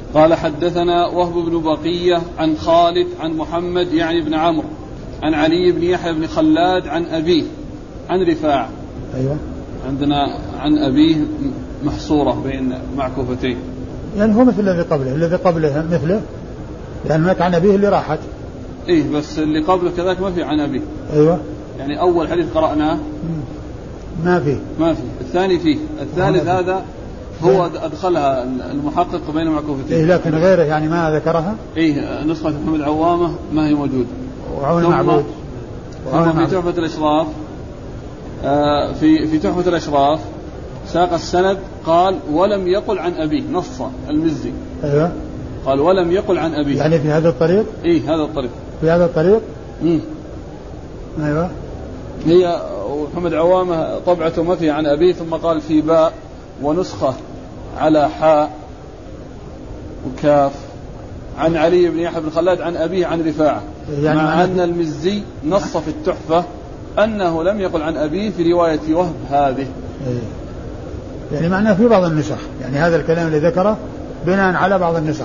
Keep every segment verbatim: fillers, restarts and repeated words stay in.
قال حدثنا وهب بن بقية عن خالد عن محمد يعني بن عمرو عن علي بن يحيى بن خلاد عن أبيه عن رفاعة. أيوة. عندنا عن أبيه محصورة بين معكوفتين، يعني هو مثل الذي قبله، الذي قبله مثله، لأن هناك عن أبيه اللي راحت. إيه بس اللي قبله كذلك ما في عن أبيه. أيوة. يعني أول حديث قرأناه ما في ما في الثاني فيه، الثالث هذا هو أدخلها المحقق بين معكوفتين. إيه لكن غيره يعني ما ذكرها. إيه نسخة محمد عوامة ما هي موجودة. وعون معبود. ثم في تحفة الإشراف آه في في تحفة الإشراف ساق السند قال ولم يقل عن أبيه نصا المزي. أيوة. قال ولم يقل عن أبيه. يعني في هذا الطريق. إيه هذا الطريق. في هذا الطريق. امم أيوة. هي محمد عوامة طبعته ما في عن أبيه، ثم قال في باء ونسخة على حاء وكاف عن علي بن يحيى بن خلاد عن أبيه عن رفاعة، يعني مع أن المزي نص في التحفة أنه لم يقل عن أبيه في رواية وهب هذه. يعني معناه في بعض النسخ، يعني هذا الكلام اللي ذكره بناء على بعض النسخ،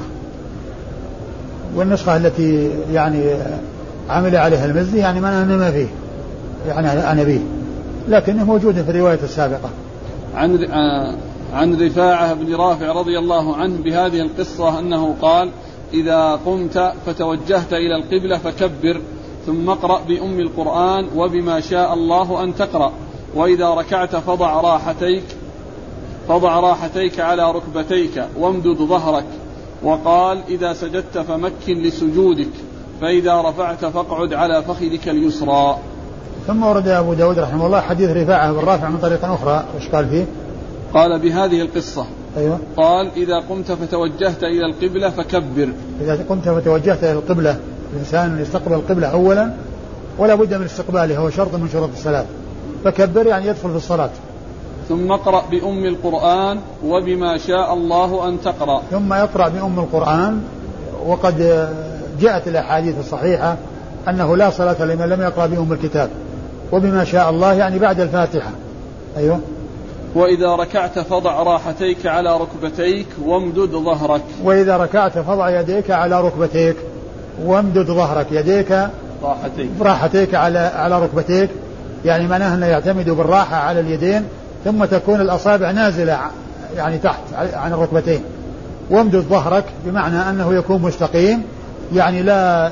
والنسخة التي يعني عمل عليها المزي يعني معناه أنه ما فيه يعني عن أبيه، لكنه موجود في الرواية السابقة. عن عن رفاعة بن رافع رضي الله عنه بهذه القصة أنه قال إذا قمت فتوجهت إلى القبلة فكبر ثم اقرأ بأم القرآن وبما شاء الله أن تقرأ، وإذا ركعت فضع راحتيك فضع راحتيك على ركبتيك وامدد ظهرك، وقال إذا سجدت فمكن لسجودك، فإذا رفعت فاقعد على فخذك اليسرى. ثم ورد أبو داود رحمه الله حديث رفاعة بن رافع من طريقة أخرى، وش قال فيه؟ قال بهذه القصة. أيوة. قال إذا قمت فتوجهت إلى القبلة فكبر. إذا قمت فتوجهت إلى القبلة، الإنسان يستقبل القبلة أولا ولا بد من استقبالها، هو شرط من شروط الصلاة، فكبر يعني يدخل في الصلاة. ثم اقرأ بأم القرآن وبما شاء الله أن تقرأ. ثم يقرأ بأم القرآن، وقد جاءت الأحاديث الصحيحة أنه لا صلاة لمن لم يقرأ بأم الكتاب، وبما شاء الله يعني بعد الفاتحة. أيوة. وإذا ركعت فضع راحتيك على ركبتيك وامدد ظهرك. وإذا ركعت فضع يديك على ركبتيك وامدد ظهرك، يديك راحتيك راحتيك على على ركبتيك، يعني معناه أنه يعتمد بالراحة على اليدين، ثم تكون الأصابع نازلة يعني تحت عن الركبتين. وامدد ظهرك بمعنى أنه يكون مستقيم، يعني لا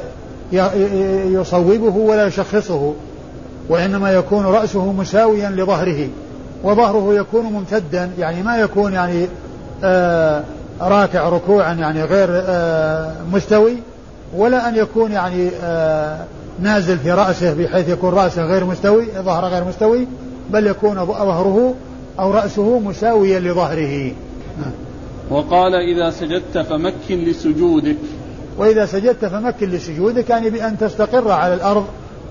يصوبه ولا يشخصه، وإنما يكون رأسه مساويا لظهره، وظهره يكون ممتدا، يعني ما يكون يعني آه راكع ركوعا يعني غير آه مستوي، ولا أن يكون يعني آه نازل في رأسه بحيث يكون رأسه غير مستوي، ظهره غير مستوي، بل يكون ظهره أو رأسه مساويا لظهره. وقال إذا سجدت فمكن لسجودك. وإذا سجدت فمكن لسجودك يعني بأن تستقر على الأرض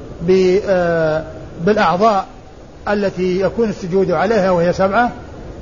بالأعضاء التي يكون السجود عليها، وهي سبعة: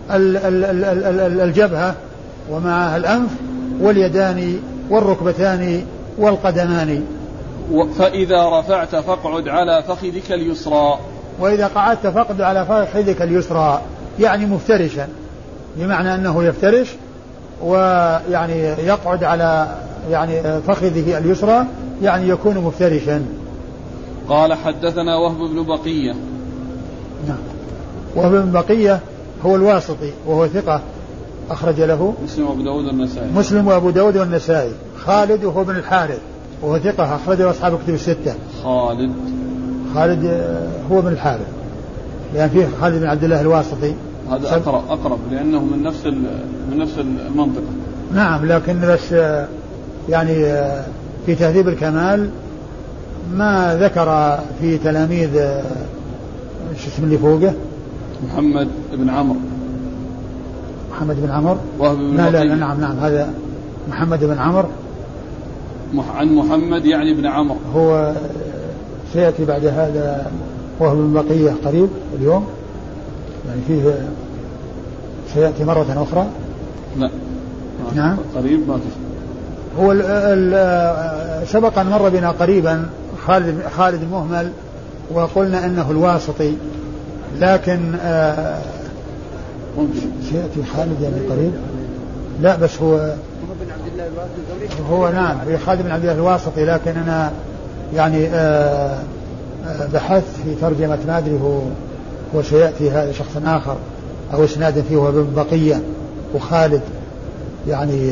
الجبهة ومعها الأنف واليدان والركبتان والقدمان. فإذا رفعت فاقعد على فخذك اليسرى. وإذا قعدت فاقعد على فخذك اليسرى يعني مفترشا، بمعنى أنه يفترش ويعني يقعد على يعني فخذه اليسرى، يعني يكون مفترشا. قال حدثنا وهب بن بقية. نعم. وهب بن بقية هو الواسطي وهو ثقة، أخرج له مسلم وأبو داود والنسائي. مسلم وأبو داود والنسائي. خالد وهو بن الحارث وهو ثقة، أخرج له أصحاب الكتب الستة. خالد خالد هو بن الحارث، لأن يعني فيه خالد بن عبد الله الواسطي، هذا أقرب أقرب لأنه من نفس من نفس المنطقة. نعم، لكن بس يعني في تهذيب الكمال ما ذكر في تلاميذ شو اسم اللي فوقه؟ محمد بن عمرو. محمد بن عمرو. وهب بن لا, لا لا نعم نعم هذا محمد بن عمرو. عن محمد يعني بن عمرو. هو سيأتي بعد هذا وهب بن بقية قريب اليوم، يعني فيه سيأتي مرة أخرى. لا نعم قريب ما فيه. هو ال ال سبق أن مر بنا قريبا خالد خالد المهمل، وقلنا أنه الواسطي، لكن آه سيأتي خالد يعني قريب. لا بس هو بن عبد الله الواسطي هو نعم هو خالد بن عبد الله الواسطي، لكن أنا يعني آه بحثت في ترجمة ما أدري هو وسيأتي هذا شخص آخر أو إسناد فيه هو بن بقية وخالد يعني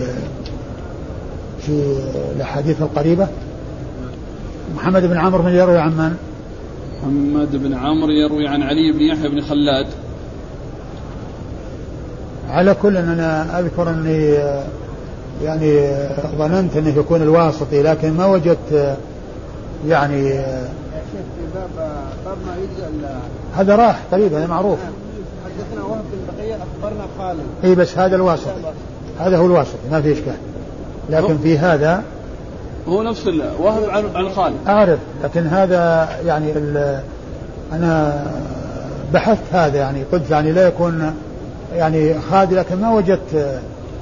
في الأحاديث القريبة. محمد بن عمرو من يروي عن من؟ محمد بن عمرو يروي عن علي بن يحيى بن خلاد. على كل أن أنا أذكر أني يعني ظننت أنه يكون الواسطي، لكن ما وجدت يعني باب ما يجزى هذا راح قريبا هذا معروف. حدثنا وهب بن بقية أخبرنا خالد. اي بس هذا الواسطي، هذا هو الواسطي ما في إشكال، لكن في هذا هو نفس وهب عن خالد أعرف، لكن هذا يعني أنا بحثت هذا يعني قلت يعني لا يكون يعني خالد، لكن ما وجدت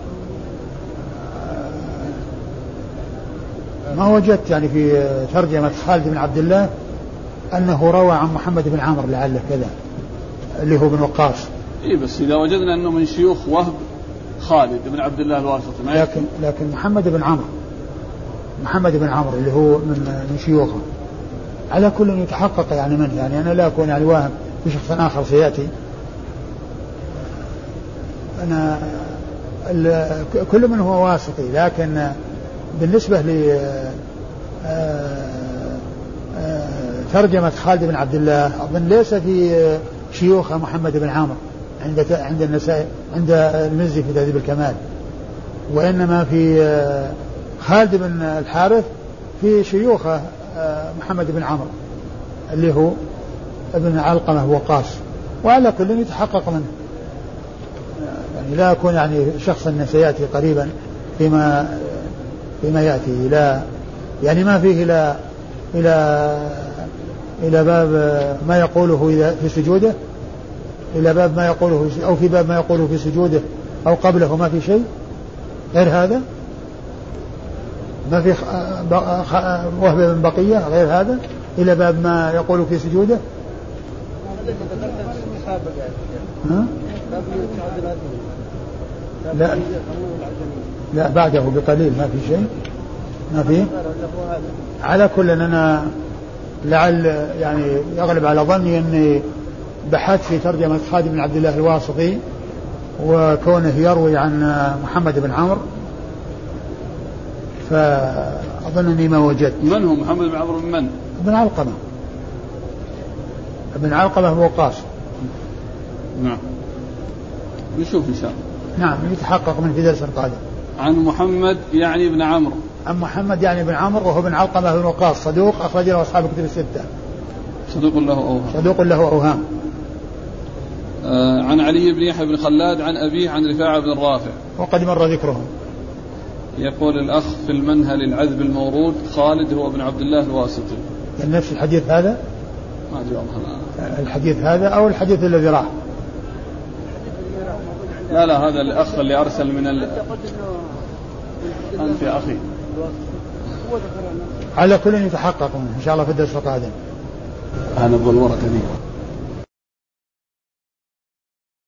ما وجدت يعني في ترجمة خالد بن عبد الله أنه روى عن محمد بن عمرو لعله كذا اللي هو بن وقاص. إيه بس إذا وجدنا أنه من شيوخ وهب خالد بن عبد الله الواسطي ما لكن لكن محمد بن عمرو محمد بن عمرو اللي هو من من شيوخه على كل يتحقق يعني منه، يعني أنا لا أكون يعني واهم في شخص آخر سيأتي. أنا كل من هو واسطي، لكن بالنسبة ل ترجمة خالد بن عبد الله أظن ليس في شيوخ محمد بن عمرو عند عند النسائي عند المزي في تهذيب الكمال، وإنما في خالد بن الحارث في شيوخه محمد بن عمرو اللي هو ابن علقمة وقاص، وعلى كل يتحقق منه يعني لا أكون يعني شخصا سيأتي قريبا فيما فيما يأتي لا يعني ما فيه إلى إلى إلى باب ما يقوله إذا في سجوده، إلى باب ما يقوله أو في باب ما يقوله في سجوده أو قبله ما في شيء غير هذا، ما في وهب بن بقية غير هذا إلى باب ما يقوله في سجوده. ها؟ لا لا بعده بقليل ما في شيء ما في. على كل أنا لعل يعني يغلب على ظني أني بحثت في ترجمة خالد بن عبد الله الواسطي وكونه يروي عن محمد بن عمرو فأظنني ما وجدت. من هو محمد بن عمرو من؟ ابن علقمة ابن علقمة هو وقاص. نعم نشوف إن شاء الله. نعم يتحقق من في درس قادم. عن محمد يعني ابن عمرو. عن محمد يعني ابن عمرو وهو ابن علقمة بن وقاص صدوق أخرج له أصحاب الكتب الستة. صدوق له أوهام. صدوق له أوهام. آه عن علي بن يحيى بن خلاد عن أبيه عن رفاعة بن الرافع وقد مر ذكرهم. يقول الأخ في المنهل العذب المورود خالد هو ابن عبد الله الواسطي. نفس الحديث هذا؟ ما أدري والله. الحديث هذا أو الحديث الذي راح؟ لا لا هذا الأخ اللي أرسل من ال... أنت يا أخي. على كل يتحقق إن شاء الله في الدرس القادم. أنا بالورقة دي.